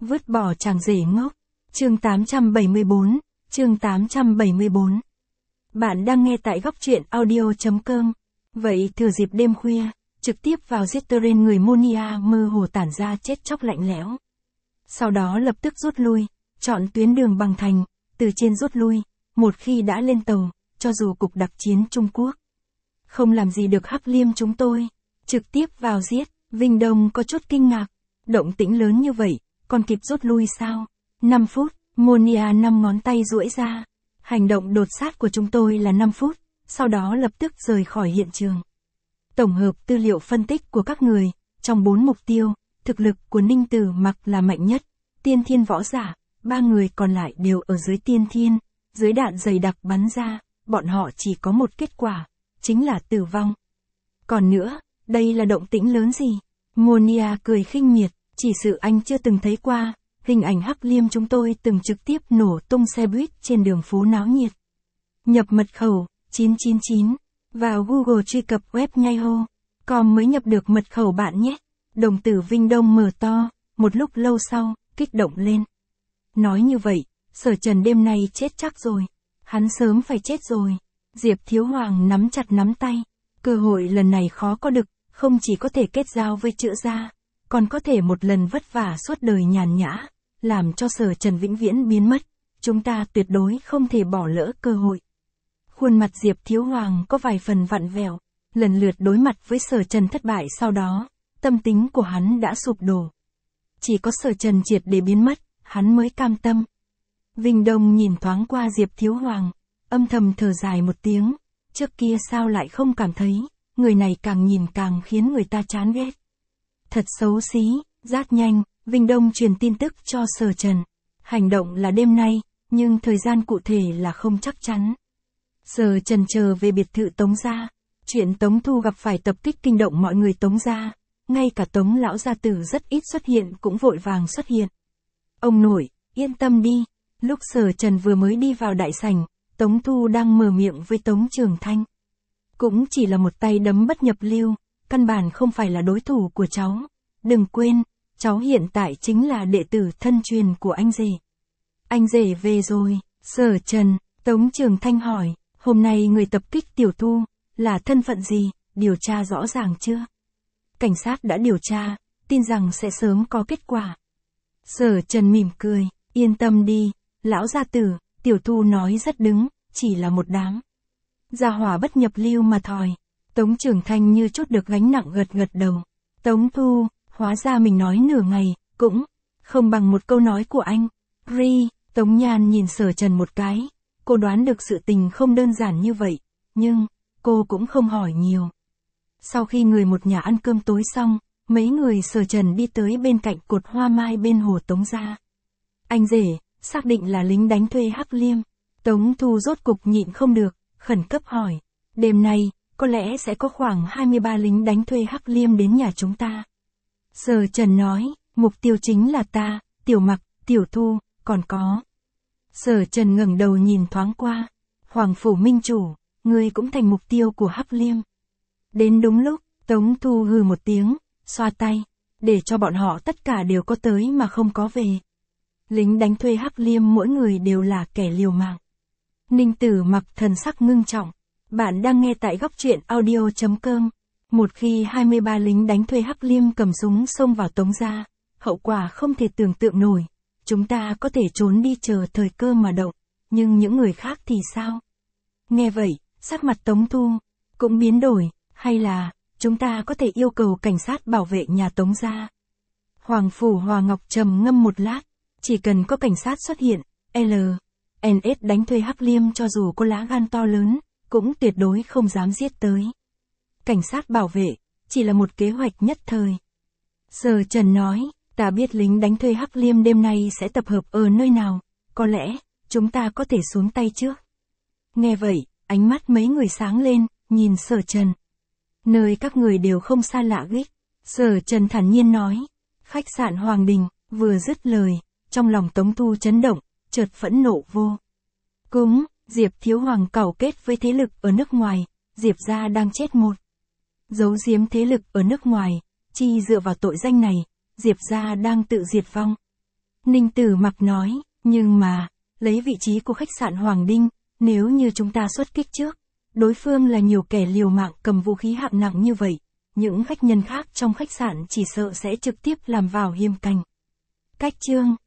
Vứt bỏ chàng rể ngốc. Chương 874, chương 874. Bạn đang nghe tại góc truyện audio.com. Vậy thừa dịp đêm khuya, trực tiếp vào giết Teren, người Monia mơ hồ tản ra chết chóc lạnh lẽo. Sau đó lập tức rút lui, chọn tuyến đường bằng thành, từ trên rút lui, một khi đã lên tàu, cho dù cục đặc chiến Trung Quốc không làm gì được Hắc Liêm chúng tôi, trực tiếp vào giết. Vinh Đông có chút kinh ngạc, động tĩnh lớn như vậy, còn kịp rút lui sao? 5 phút, Monia 5 ngón tay duỗi ra. Hành động đột sát của chúng tôi là 5 phút, sau đó lập tức rời khỏi hiện trường. Tổng hợp tư liệu phân tích của các người, trong 4 mục tiêu, thực lực của Ninh Tử Mặc là mạnh nhất, tiên thiên võ giả, 3 người còn lại đều ở dưới tiên thiên, dưới đạn dày đặc bắn ra, bọn họ chỉ có một kết quả, chính là tử vong. Còn nữa, đây là động tĩnh lớn gì? Monia cười khinh miệt, chỉ sự anh chưa từng thấy qua, hình ảnh Hắc Liêm chúng tôi từng trực tiếp nổ tung xe buýt trên đường phố náo nhiệt. Nhập mật khẩu, 999, vào Google truy cập web nhaiho.com mới nhập được mật khẩu bạn nhé. Đồng tử Vinh Đông mở to, một lúc lâu sau, kích động lên. Nói như vậy, Sở Trần đêm nay chết chắc rồi. Hắn sớm phải chết rồi. Diệp Thiếu Hoàng nắm chặt nắm tay. Cơ hội lần này khó có được, không chỉ có thể kết giao với Chữ gia, còn có thể một lần vất vả suốt đời nhàn nhã, làm cho Sở Trần vĩnh viễn biến mất. Chúng ta tuyệt đối không thể bỏ lỡ cơ hội. Khuôn mặt Diệp Thiếu Hoàng có vài phần vặn vẹo, lần lượt đối mặt với Sở Trần thất bại sau đó, tâm tính của hắn đã sụp đổ. Chỉ có Sở Trần triệt để biến mất, hắn mới cam tâm. Vinh Đông nhìn thoáng qua Diệp Thiếu Hoàng, âm thầm thở dài một tiếng, trước kia sao lại không cảm thấy, người này càng nhìn càng khiến người ta chán ghét. Thật xấu xí. Rất nhanh, Vinh Đông truyền tin tức cho Sở Trần. Hành động là đêm nay, nhưng thời gian cụ thể là không chắc chắn. Sở Trần chờ về biệt thự Tống gia. Chuyện Tống Thu gặp phải tập kích kinh động mọi người Tống gia. Ngay cả Tống lão gia tử rất ít xuất hiện cũng vội vàng xuất hiện. Ông nội, yên tâm đi. Lúc Sở Trần vừa mới đi vào đại sảnh, Tống Thu đang mở miệng với Tống Trường Thanh. Cũng chỉ là một tay đấm bất nhập lưu, căn bản không phải là đối thủ của cháu. Đừng quên, cháu hiện tại chính là đệ tử thân truyền của anh rể. Anh rể về rồi. Sở Trần, Tống Trường Thanh hỏi, hôm nay người tập kích Tiểu Thu, là thân phận gì, điều tra rõ ràng chưa? Cảnh sát đã điều tra, tin rằng sẽ sớm có kết quả. Sở Trần mỉm cười, yên tâm đi, lão gia tử, Tiểu Thu nói rất đúng, chỉ là một đám gia hỏa bất nhập lưu mà thòi. Tống Trường Thanh như chút được gánh nặng gật gật đầu. Tống Thu, hóa ra mình nói nửa ngày, cũng không bằng một câu nói của anh. Ri, Tống Nhan nhìn Sở Trần một cái, cô đoán được sự tình không đơn giản như vậy, nhưng cô cũng không hỏi nhiều. Sau khi người một nhà ăn cơm tối xong, mấy người Sở Trần đi tới bên cạnh cột hoa mai bên hồ Tống gia. Anh rể, xác định là lính đánh thuê Hắc Liêm. Tống Thu rốt cục nhịn không được, khẩn cấp hỏi. Đêm nay, có lẽ sẽ có khoảng 23 lính đánh thuê Hắc Liêm đến nhà chúng ta. Sở Trần nói, mục tiêu chính là ta, Tiểu Mặc, Tiểu Thu, còn có. Sở Trần ngẩng đầu nhìn thoáng qua. Hoàng phủ minh chủ, ngươi cũng thành mục tiêu của Hắc Liêm. Đến đúng lúc, Tống Thu hừ một tiếng, xoa tay, để cho bọn họ tất cả đều có tới mà không có về. Lính đánh thuê Hắc Liêm mỗi người đều là kẻ liều mạng. Ninh Tử Mặc thần sắc ngưng trọng. Bạn đang nghe tại góc truyện audio.com. Một khi 23 lính đánh thuê Hắc Liêm cầm súng xông vào Tống gia, hậu quả không thể tưởng tượng nổi. Chúng ta có thể trốn đi chờ thời cơ mà động, nhưng những người khác thì sao? Nghe vậy, sắc mặt Tống Thu cũng biến đổi, hay là chúng ta có thể yêu cầu cảnh sát bảo vệ nhà Tống gia? Hoàng phủ Hòa Ngọc trầm ngâm một lát, chỉ cần có cảnh sát xuất hiện, LNS đánh thuê Hắc Liêm cho dù có lá gan to lớn, cũng tuyệt đối không dám giết tới. Cảnh sát bảo vệ, chỉ là một kế hoạch nhất thời. Sở Trần nói, ta biết lính đánh thuê Hắc Liêm đêm nay sẽ tập hợp ở nơi nào, có lẽ, chúng ta có thể xuống tay trước. Nghe vậy, ánh mắt mấy người sáng lên, nhìn Sở Trần. Nơi các người đều không xa lạ ghét. Sở Trần thản nhiên nói, khách sạn Hoàng Đình. Vừa dứt lời, trong lòng Tống Thu chấn động, chợt phẫn nộ vô cùng. Diệp Thiếu Hoàng cấu kết với thế lực ở nước ngoài, Diệp gia đang chết một. Giấu giếm thế lực ở nước ngoài, chi dựa vào tội danh này, Diệp gia đang tự diệt vong. Ninh Tử Mặc nói, nhưng mà, lấy vị trí của khách sạn Hoàng Đinh, nếu như chúng ta xuất kích trước, đối phương là nhiều kẻ liều mạng cầm vũ khí hạng nặng như vậy, những khách nhân khác trong khách sạn chỉ sợ sẽ trực tiếp làm vào hiêm canh. Cách chương